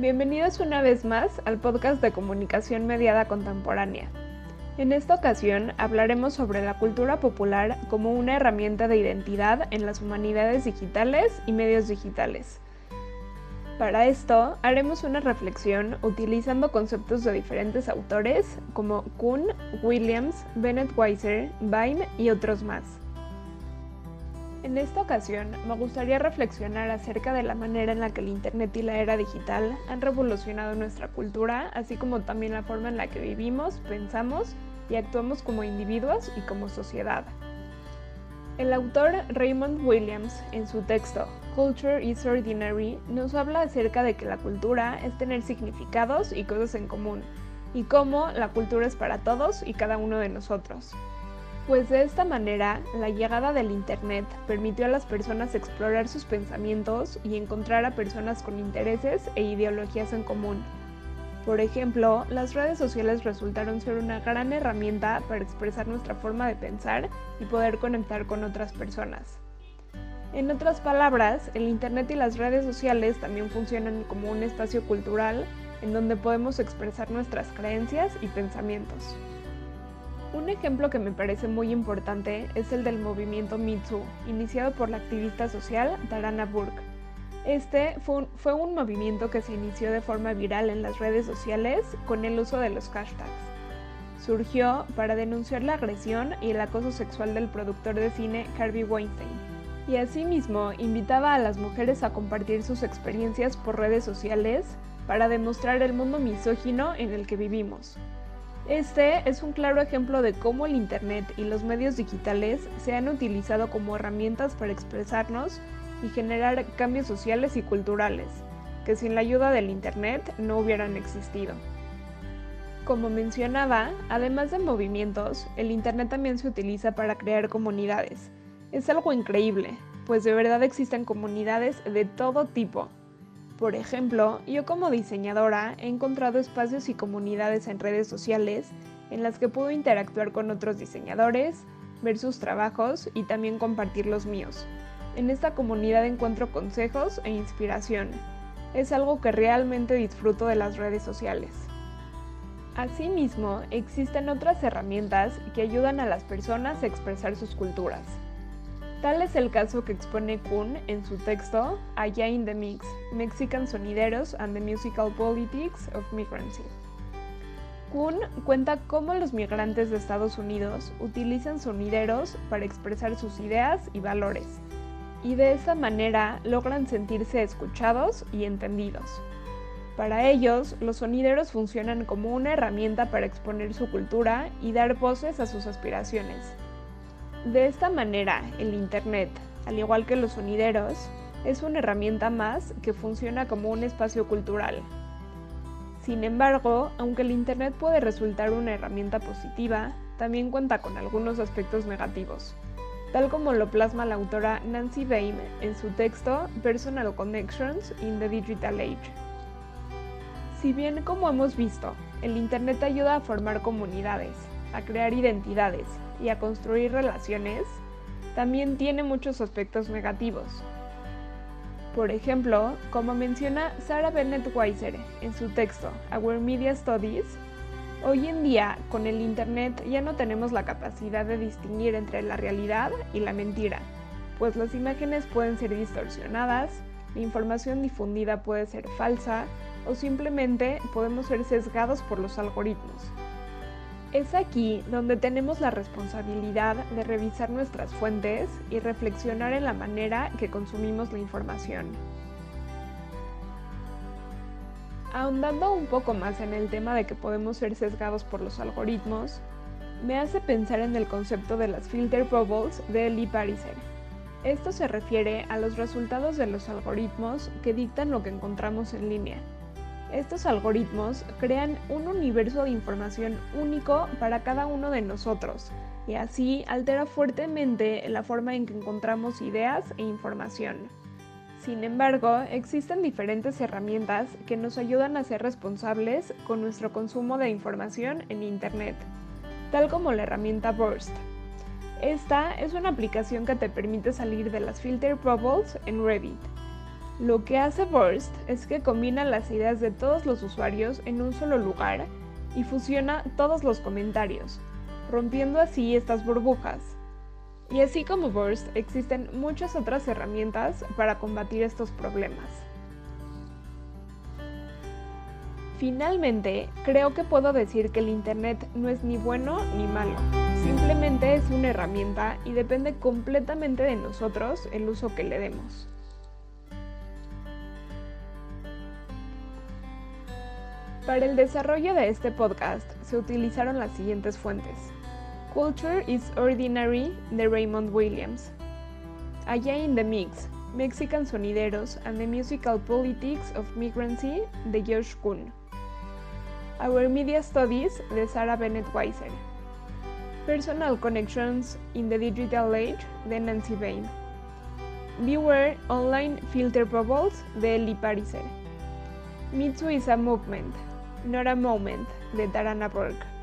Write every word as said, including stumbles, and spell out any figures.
Bienvenidos una vez más al podcast de comunicación mediada contemporánea. En esta ocasión hablaremos sobre la cultura popular como una herramienta de identidad en las humanidades digitales y medios digitales. Para esto, haremos una reflexión utilizando conceptos de diferentes autores como Kuhn, Williams, Bennett Weiser, Bain y otros más. En esta ocasión, me gustaría reflexionar acerca de la manera en la que el Internet y la era digital han revolucionado nuestra cultura, así como también la forma en la que vivimos, pensamos y actuamos como individuos y como sociedad. El autor Raymond Williams, en su texto Culture is Ordinary, nos habla acerca de que la cultura es tener significados y cosas en común, y cómo la cultura es para todos y cada uno de nosotros. Pues de esta manera, la llegada del Internet permitió a las personas explorar sus pensamientos y encontrar a personas con intereses e ideologías en común. Por ejemplo, las redes sociales resultaron ser una gran herramienta para expresar nuestra forma de pensar y poder conectar con otras personas. En otras palabras, el Internet y las redes sociales también funcionan como un espacio cultural en donde podemos expresar nuestras creencias y pensamientos. Un ejemplo que me parece muy importante es el del movimiento Me Too, iniciado por la activista social Tarana Burke. Este fue un, fue un movimiento que se inició de forma viral en las redes sociales con el uso de los hashtags. Surgió para denunciar la agresión y el acoso sexual del productor de cine Harvey Weinstein, y asimismo invitaba a las mujeres a compartir sus experiencias por redes sociales para demostrar el mundo misógino en el que vivimos. Este es un claro ejemplo de cómo el Internet y los medios digitales se han utilizado como herramientas para expresarnos y generar cambios sociales y culturales, que sin la ayuda del Internet no hubieran existido. Como mencionaba, además de movimientos, el Internet también se utiliza para crear comunidades. Es algo increíble, pues de verdad existen comunidades de todo tipo. Por ejemplo, yo como diseñadora he encontrado espacios y comunidades en redes sociales en las que puedo interactuar con otros diseñadores, ver sus trabajos y también compartir los míos. En esta comunidad encuentro consejos e inspiración. Es algo que realmente disfruto de las redes sociales. Asimismo, existen otras herramientas que ayudan a las personas a expresar sus culturas. Tal es el caso que expone Kuhn en su texto Allá in the Mix, Mexican Sonideros and the Musical Politics of Migrancy. Kuhn cuenta cómo los migrantes de Estados Unidos utilizan sonideros para expresar sus ideas y valores, y de esa manera logran sentirse escuchados y entendidos. Para ellos, los sonideros funcionan como una herramienta para exponer su cultura y dar voces a sus aspiraciones. De esta manera, el Internet, al igual que los sonideros, es una herramienta más que funciona como un espacio cultural. Sin embargo, aunque el Internet puede resultar una herramienta positiva, también cuenta con algunos aspectos negativos, tal como lo plasma la autora Nancy Bain en su texto Personal Connections in the Digital Age. Si bien, como hemos visto, el Internet ayuda a formar comunidades, a crear identidades y a construir relaciones, también tiene muchos aspectos negativos. Por ejemplo, como menciona Sarah Bennett Weiser en su texto Our Media Studies, hoy en día con el Internet ya no tenemos la capacidad de distinguir entre la realidad y la mentira, pues las imágenes pueden ser distorsionadas, la información difundida puede ser falsa o simplemente podemos ser sesgados por los algoritmos. Es aquí donde tenemos la responsabilidad de revisar nuestras fuentes y reflexionar en la manera que consumimos la información. Ahondando un poco más en el tema de que podemos ser sesgados por los algoritmos, me hace pensar en el concepto de las filter bubbles de Lee Pariser. Esto se refiere a los resultados de los algoritmos que dictan lo que encontramos en línea. Estos algoritmos crean un universo de información único para cada uno de nosotros y así altera fuertemente la forma en que encontramos ideas e información. Sin embargo, existen diferentes herramientas que nos ayudan a ser responsables con nuestro consumo de información en Internet, tal como la herramienta Burst. Esta es una aplicación que te permite salir de las filter bubbles en Reddit. Lo que hace Burst es que combina las ideas de todos los usuarios en un solo lugar y fusiona todos los comentarios, rompiendo así estas burbujas. Y así como Burst, existen muchas otras herramientas para combatir estos problemas. Finalmente, creo que puedo decir que el Internet no es ni bueno ni malo, simplemente es una herramienta y depende completamente de nosotros el uso que le demos. Para el desarrollo de este podcast se utilizaron las siguientes fuentes: Culture is Ordinary, de Raymond Williams; Allá in the Mix, Mexican Sonideros and the Musical Politics of Migrancy, de Josh Kuhn; Our Media Studies, de Sarah Bennett Weiser; Personal Connections in the Digital Age, de Nancy Bain; Beware Online Filter Bubbles, de Lee Pariser; Mitsu is a Movement, Not a Moment, de Tarana Burke;